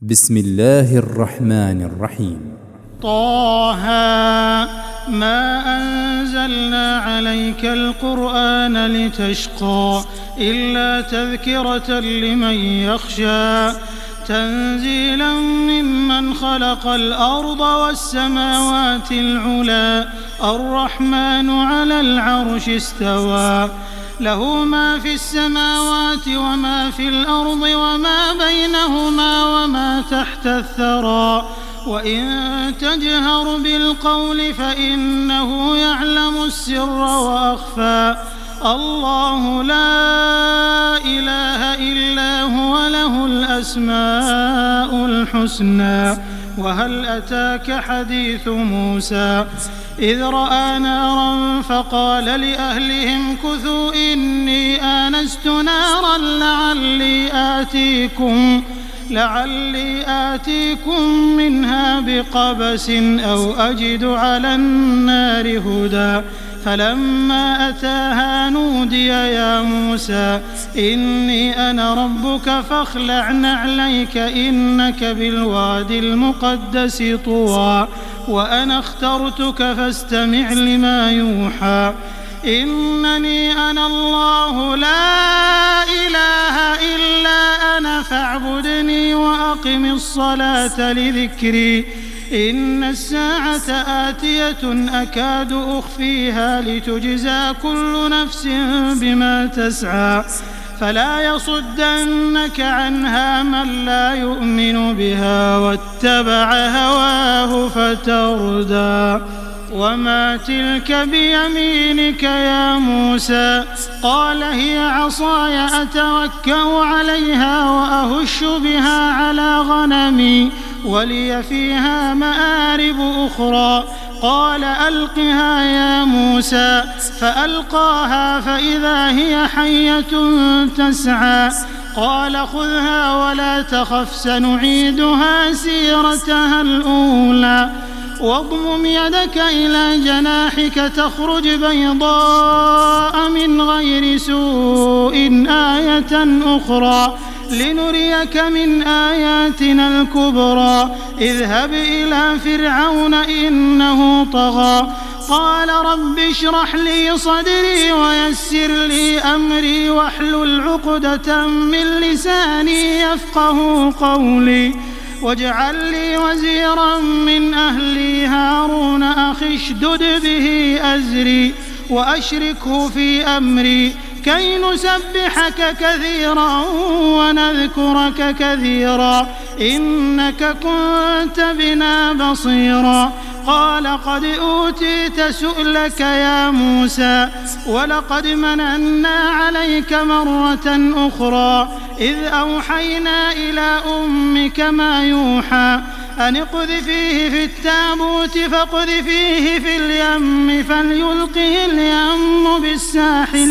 بسم الله الرحمن الرحيم. طه ما أنزلنا عليك القرآن لتشقى إلا تذكرة لمن يخشى تنزيلا ممن خلق الأرض والسماوات العلى الرحمن على العرش استوى له ما في السماوات وما في الأرض وما بينهما وما تحت الثرى وإن تجهر بالقول فإنه يعلم السر وأخفى الله لا إله إلا هو له الأسماء الحسنى وهل أتاك حديث موسى إذ رأى نارا فقال لأهلهم كثوا إني آنست نارا لعلي آتيكم منها بقبس أو أجد على النار هدى فلما أتاها نودي يا موسى إني أنا ربك فاخلع نعليك إنك بالوادي المقدس طوى وأنا اخترتك فاستمع لما يوحى إنني أنا الله لا إله إلا أنا فاعبدني وأقم الصلاة لذكري إن الساعة آتية أكاد أخفيها لتجزى كل نفس بما تسعى فلا يصدنك عنها من لا يؤمن بها واتبع هواه فتردى وما تلك بيمينك يا موسى قال هي عصاي أتوكأ عليها وأهش بها على غنمي ولي فيها مآرب أخرى قال ألقها يا موسى فألقاها فإذا هي حية تسعى قال خذها ولا تخف سنعيدها سيرتها الأولى واضمم يدك إلى جناحك تخرج بيضاء من غير سوء آية أخرى لنريك من آياتنا الكبرى اذهب إلى فرعون إنه طغى قال رب اشرح لي صدري ويسر لي أمري واحلل عقدة من لساني يفقه قولي واجعل لي وزيرا من أهلي هارون أخي اشدد به أزري وأشركه في أمري كي نسبحك كثيرا ونذكرك كثيرا إنك كنت بنا بصيرا قال قد أوتيت سؤلك يا موسى ولقد مننا عليك مرة أخرى إذ أوحينا إلى أمك ما يوحى أن اقذفيه في التابوت فاقذفيه في اليم فليلقه اليم بالساحل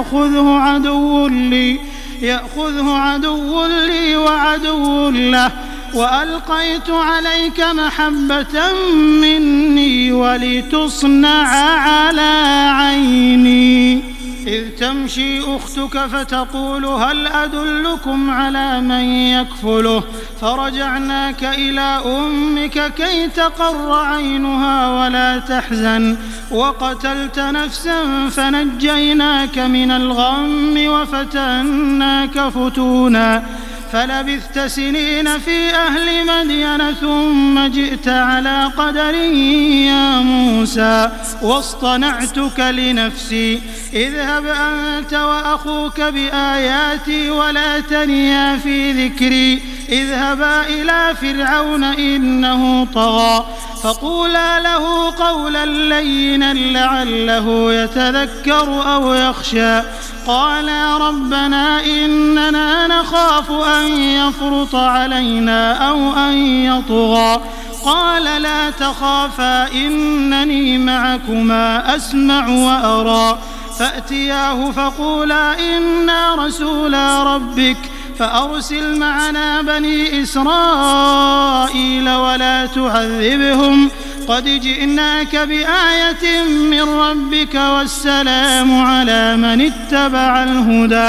يأخذه عدو لي وعدو له وألقيت عليك محبة مني ولتصنع على عيني إذ تمشي أختك فتقول هل أدلكم على من يكفله فرجعناك إلى أمك كي تقر عينها ولا تحزن وقتلت نفسا فنجيناك من الغم وفتناك فتونا فلبثت سنين في أهل مدين ثم جئت على قدر يا موسى واصطنعتك لنفسي اذهب أنت وأخوك بآياتي ولا تنيا في ذكري اذهبا إلى فرعون إنه طغى فقولا له قولا لينا لعله يتذكر أو يخشى قالا ربنا إننا نخاف أن يفرط علينا أو أن يطغى قال لا تخافا إنني معكما أسمع وأرى فأتياه فقولا إنا رسولا ربك فأرسل معنا بني إسرائيل ولا تعذبهم قد جئناك بآية من ربك والسلام على من اتبع الهدى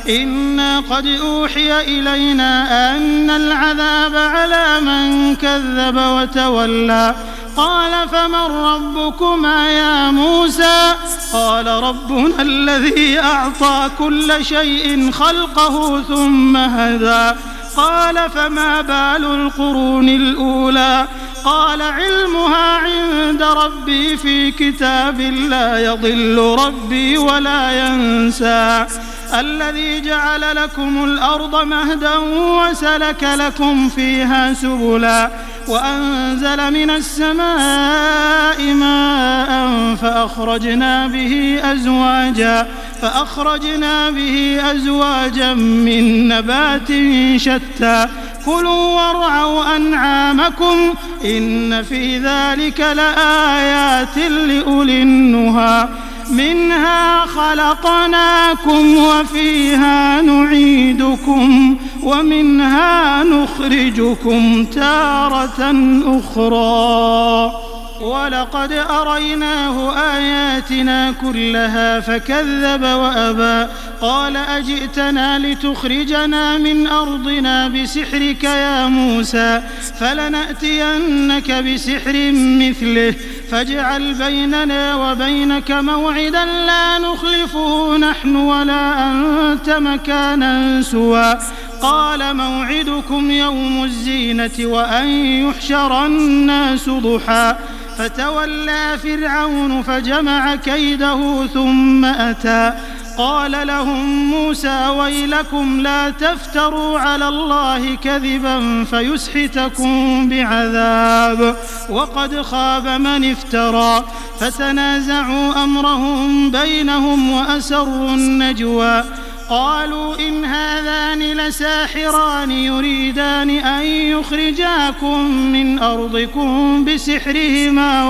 إنا قد أوحي إلينا أن العذاب على من كذب وتولى قال فمن ربكما يا موسى قال ربنا الذي أعطى كل شيء خلقه ثم هدى قال فما بال القرون الأولى قال علمها عند ربي في كتاب لا يضل ربي ولا ينسى الذي جعل لكم الأرض مهدا وسلك لكم فيها سبلا وأنزل من السماء ماء فأخرجنا به أزواجا من نبات شتى كلوا وارعوا أنعامكم إن في ذلك لآيات لأولي النهى منها خلقناكم وفيها نعيدكم ومنها نخرجكم تارة أخرى ولقد أريناه آياتنا كلها فكذب وأبى قال أجئتنا لتخرجنا من أرضنا بسحرك يا موسى فلنأتينك بسحر مثله فاجعل بيننا وبينك موعدا لا نخلفه نحن ولا أنت مكانا سوى قال موعدكم يوم الزينة وأن يحشر الناس ضحى فتولى فرعون فجمع كيده ثم أتى قال لهم موسى ويلكم لا تفتروا على الله كذبا فيسحتكم بعذاب وقد خاب من افترى فتنازعوا أمرهم بينهم وأسروا النجوى قالوا إن هذان لساحران يريدان أن يخرجاكم من أرضكم بسحرهما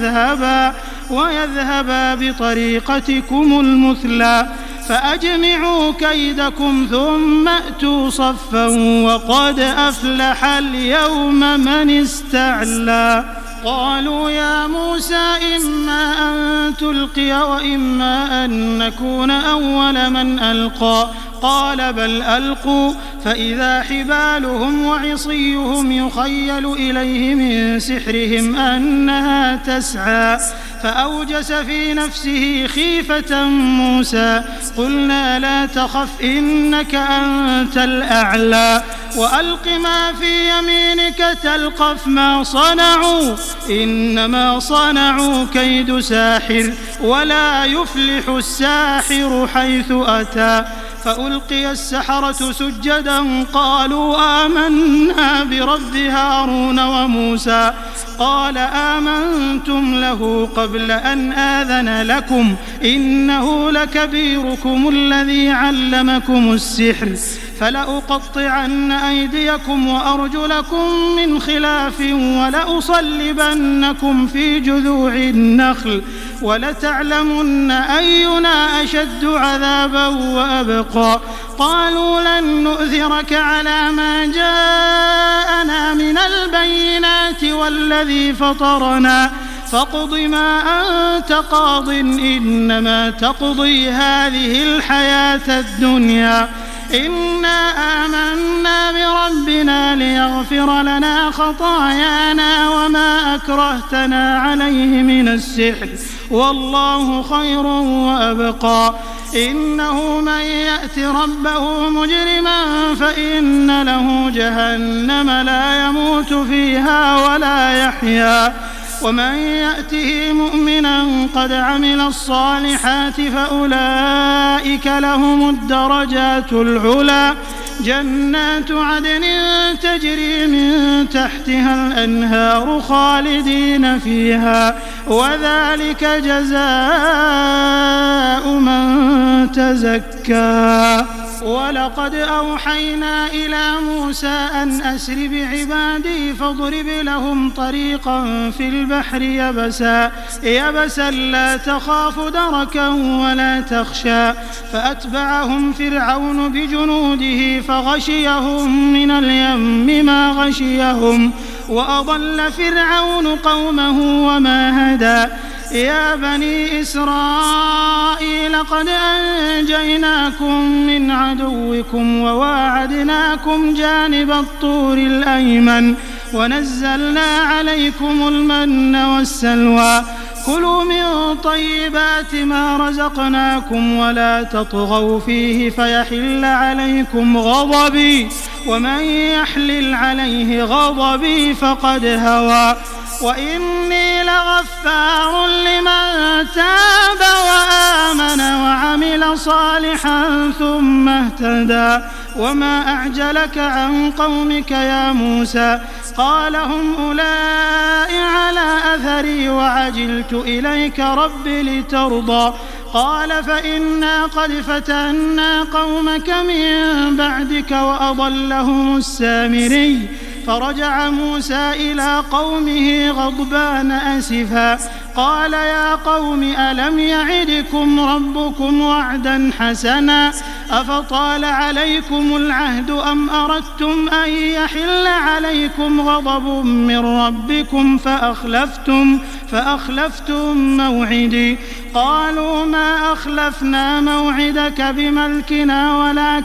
ويذهبا بطريقتكم المثلى فأجمعوا كيدكم ثم أتوا صفا وقد أفلح اليوم من استعلى قالوا يا موسى إما أن تلقي وإما أن نكون أول من ألقى قال بل ألقوا فإذا حبالهم وعصيهم يخيل إليه من سحرهم أنها تسعى فأوجس في نفسه خيفة موسى قلنا لا تخف إنك أنت الأعلى وألق ما في يمينك تلقف ما صنعوا إنما صنعوا كيد ساحر ولا يفلح الساحر حيث أتى فألقي السحرة سجدا قالوا آمنا برب هارون وموسى قال آمنتم له قبل أن آذن لكم إنه لكبيركم الذي علمكم السحر فلأقطعن أيديكم وأرجلكم من خلاف ولأصلبنكم في جذوع النخل ولتعلمن أينا أشد عذابا وأبقى قالوا لن نؤثرك على ما جاءنا من البينات والذي فطرنا فاقض ما أنت قاض إنما تقضي هذه الحياة الدنيا إنا آمنا بربنا ليغفر لنا خطايانا وما أكرهتنا عليه من السحر والله خير وأبقى إنه من يأت ربه مجرما فإن له جهنم لا يموت فيها ولا يحيا ومن يأته مؤمنا قد عمل الصالحات فأولئك لهم الدرجات العلى جنات عدن تجري من تحتها الأنهار خالدين فيها وذلك جزاء من تزكى ولقد أوحينا إلى موسى أن أسر بعبادي فاضرب لهم طريقا في البحر يبسا لا تخاف دركا ولا تخشى فأتبعهم فرعون بجنوده فغشيهم من اليم ما غشيهم وأضل فرعون قومه وما هدى يا بني إسرائيل قد أنجيناكم من عدوكم وواعدناكم جانب الطور الأيمن ونزلنا عليكم المن والسلوى كلوا من طيبات ما رزقناكم ولا تطغوا فيه فيحل عليكم غضبي ومن يحلل عليه غضبي فقد هوى وإني لغفار لمن تاب وآمن وعمل صالحا ثم اهتدى وما أعجلك عن قومك يا موسى قال هم أولئك على أثري وعجلت إليك رب لترضى قال فإنا قد فتنا قومك من بعدك وأضلهم السامري فرجع موسى إلى قومه غضبان أسفا قال يا قوم ألم يعدكم ربكم وعدا حسنا أفطال عليكم العهد أم أردتم أن يحل عليكم غضب من ربكم فأخلفتم موعدي قالوا ما أخلفنا موعدك بملكنا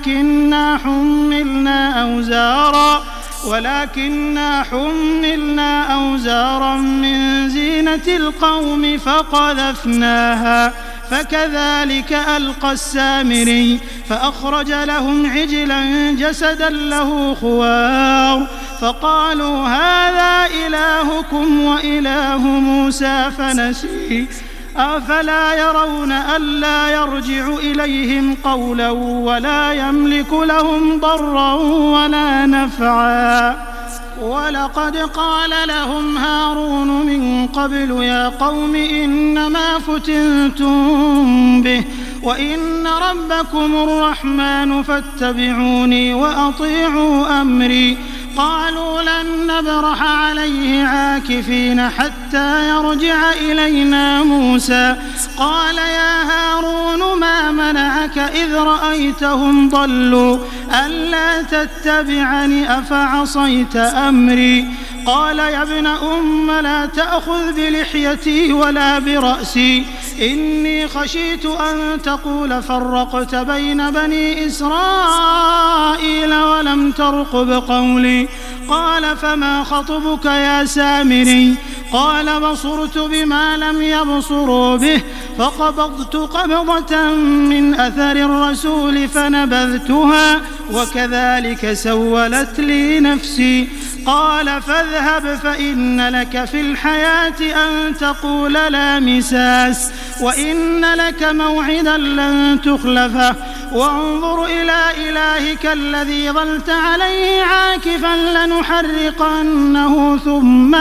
ولكننا حملنا أوزارا من زينة القوم فقذفناها فكذلك ألقى السامري فأخرج لهم عجلا جسدا له خوار فقالوا هذا إلهكم وإله موسى فنسي أفلا يرون ألا يرجع إليهم قولا ولا يملك لهم ضرا ولا نفعا ولقد قال لهم هارون من قبل يا قوم إنما فتنتم به وإن ربكم الرحمن فاتبعوني وأطيعوا أمري قالوا لن نبرح عليه عاكفين حتى يرجع إلينا موسى قال يا هارون ما منعك إذ رأيتهم ضلوا ألا تتبعني أفعصيت أمري قال يا ابن أم لا تأخذ بلحيتي ولا برأسي إني خشيت أن تقول فرقت بين بني إسرائيل ولم ترقب قولي قال فما خطبك يا سامري قال بصرت بما لم يبصروا به فقبضت قبضة من أثر الرسول فنبذتها وكذلك سولت لي نفسي قال فاذهب فإن لك في الحياة أن تقول لا مساس وإن لك موعدا لن تخلفه وانظر إلى إلهك الذي ظلت عليه عاكفا لنحرقنه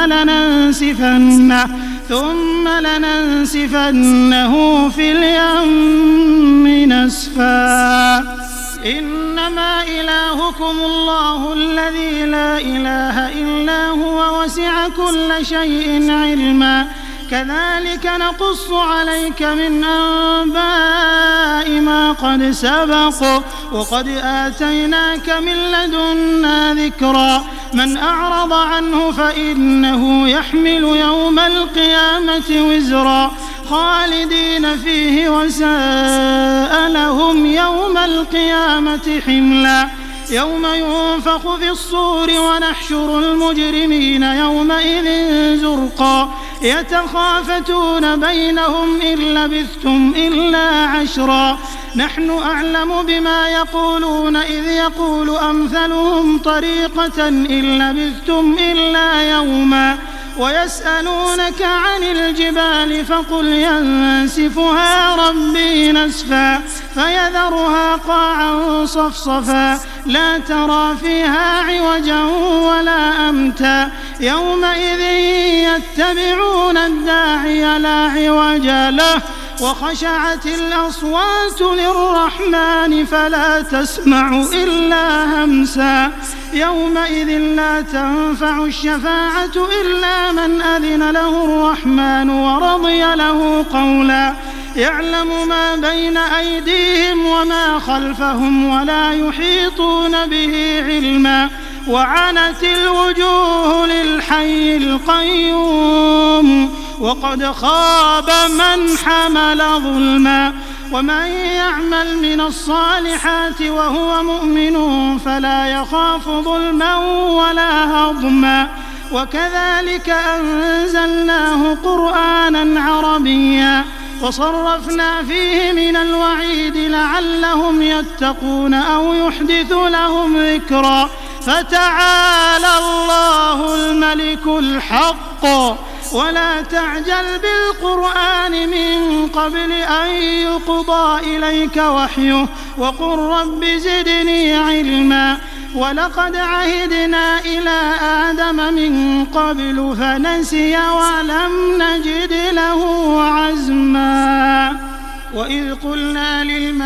ثم لننسفنه في اليم نسفا إنما إلهكم الله الذي لا إله إلا هو وسع كل شيء علما كذلك نقص عليك من أنباء ما قد سبق وقد آتيناك من لدنا ذكرا من أعرض عنه فإنه يحمل يوم القيامة وزرا خالدين فيه وساء لهم يوم القيامة حملا يوم ينفخ في الصور ونحشر المجرمين يومئذ زرقا يتخافتون بينهم إن لبثتم إلا عشرا نحن أعلم بما يقولون إذ يقول أمثلهم طريقة إن لبثتم إلا يوما ويسألونك عن الجبال فقل ينسفها ربي نسفا فيذرها قاعا صفصفا لا ترى فيها عوجا ولا أمتا يومئذ يتبعون الداعي لا عوج له وخشعت الأصوات للرحمن فلا تسمع إلا همسا يومئذ لا تنفع الشفاعة إلا من أذن له الرحمن ورضي له قولا يعلم ما بين أيديهم وما خلفهم ولا يحيطون به علما وعنت الوجوه للحي القيوم وقد خاب من حمل ظلما. ومن يعمل من الصالحات وهو مؤمن فلا يخاف ظلما ولا هضما. وكذلك أنزلناه قرآنا عربيا وصرفنا فيه من الوعيد لعلهم يتقون أو يحدث لهم ذكرا. فتعالى الله الملك الحق ولا تعجل بالقرآن من قبل أن يقضى إليك وحيه وقل رب زدني علما. ولقد عهدنا إلى آدم من قبل فنسي ولم نجد له عزما. وإذ قلنا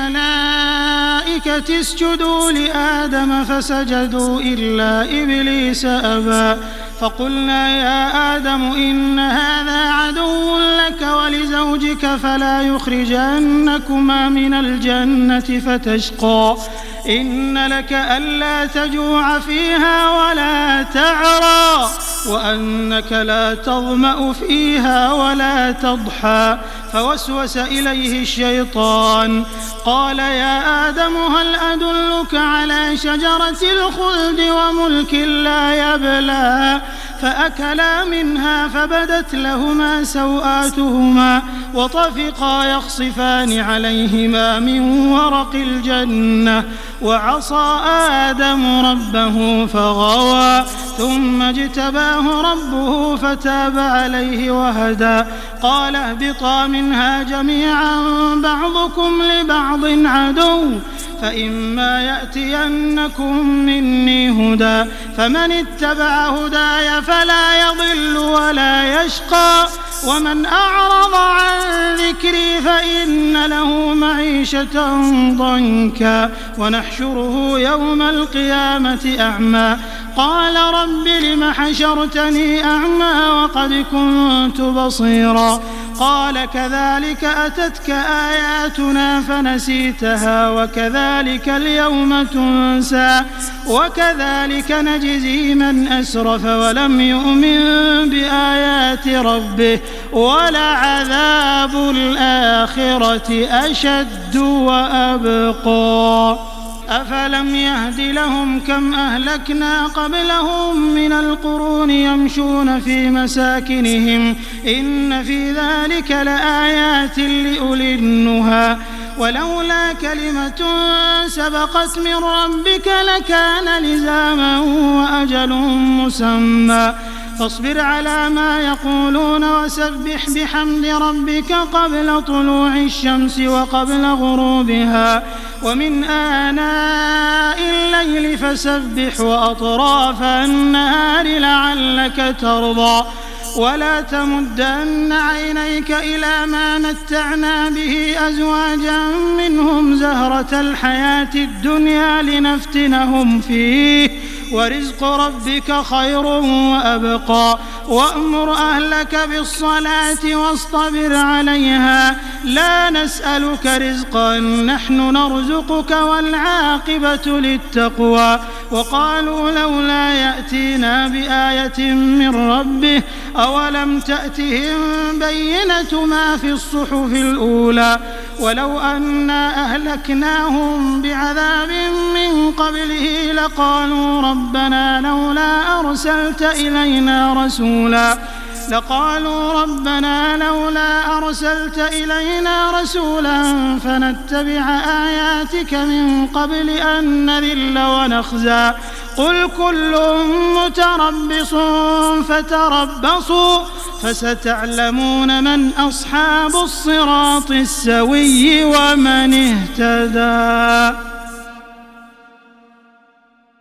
للملائكة اسجدوا لآدم فسجدوا إلا إبليس أبى فقلنا يا آدم إن هذا عدو لك ولزوجك فلا يخرجنكما من الجنة فتشقى. إن لك ألا تجوع فيها ولا تعرى وأنك لا تظمأ فيها ولا تضحى. فوسوس إليه الشيطان قال يا آدم هل أدلك على شجرة الخلد وملك لا يبلى. فأكلا منها فبدت لهما سوآتهما وطفقا يخصفان عليهما من ورق الجنة. وعصى آدم ربه فغوى ثم اجتباه ربه فتاب عليه وهدى. قال اهبطا منها جميعا بعضكم لبعض عدو فإما يأتينكم مني هدى فمن اتبع هداي فلا يضل ولا يشقى. ومن أعرض عن ذكري فإن له معيشة ضنكا ونحشره يوم القيامة أعمى. قال رب لم حشرتني أعمى وقد كنت بصيرا. قال كذلك أتتك آياتنا فنسيتها وكذلك اليوم تنسى وكذلك نجزي من أسرف ولم يؤمن بآيات ربه ولعذاب الآخرة أشد وأبقى. أفلم يهد لهم كم أهلكنا قبلهم من القرون يمشون في مساكنهم إن في ذلك لآيات لأولي النهى. ولولا كلمة سبقت من ربك لكان لزاما وأجل مسمى. فاصبر على ما يقولون وسبح بحمد ربك قبل طلوع الشمس وقبل غروبها ومن آناء الليل فسبح وأطراف النهار لعلك ترضى. ولا تمدن عينيك إلى ما متعنا به أزواجا منهم زهرة الحياة الدنيا لنفتنهم فيه ورزق ربك خير وأبقى. وأمر أهلك بالصلاة واصطبر عليها لا نسألك رزقا نحن نرزقك والعاقبة للتقوى. وقالوا لولا يأتينا بآية من ربه أولم تأتهم بينة ما في الصحف الأولى ولو أنا أهلكناهم بعذاب من قبله لقالوا ربنا لولا أرسلت إلينا رسولا فنتبع آياتك من قبل أن نذل ونخزى. قل كل متربص فتربصوا فستعلمون من أصحاب الصراط السوي ومن اهتدى.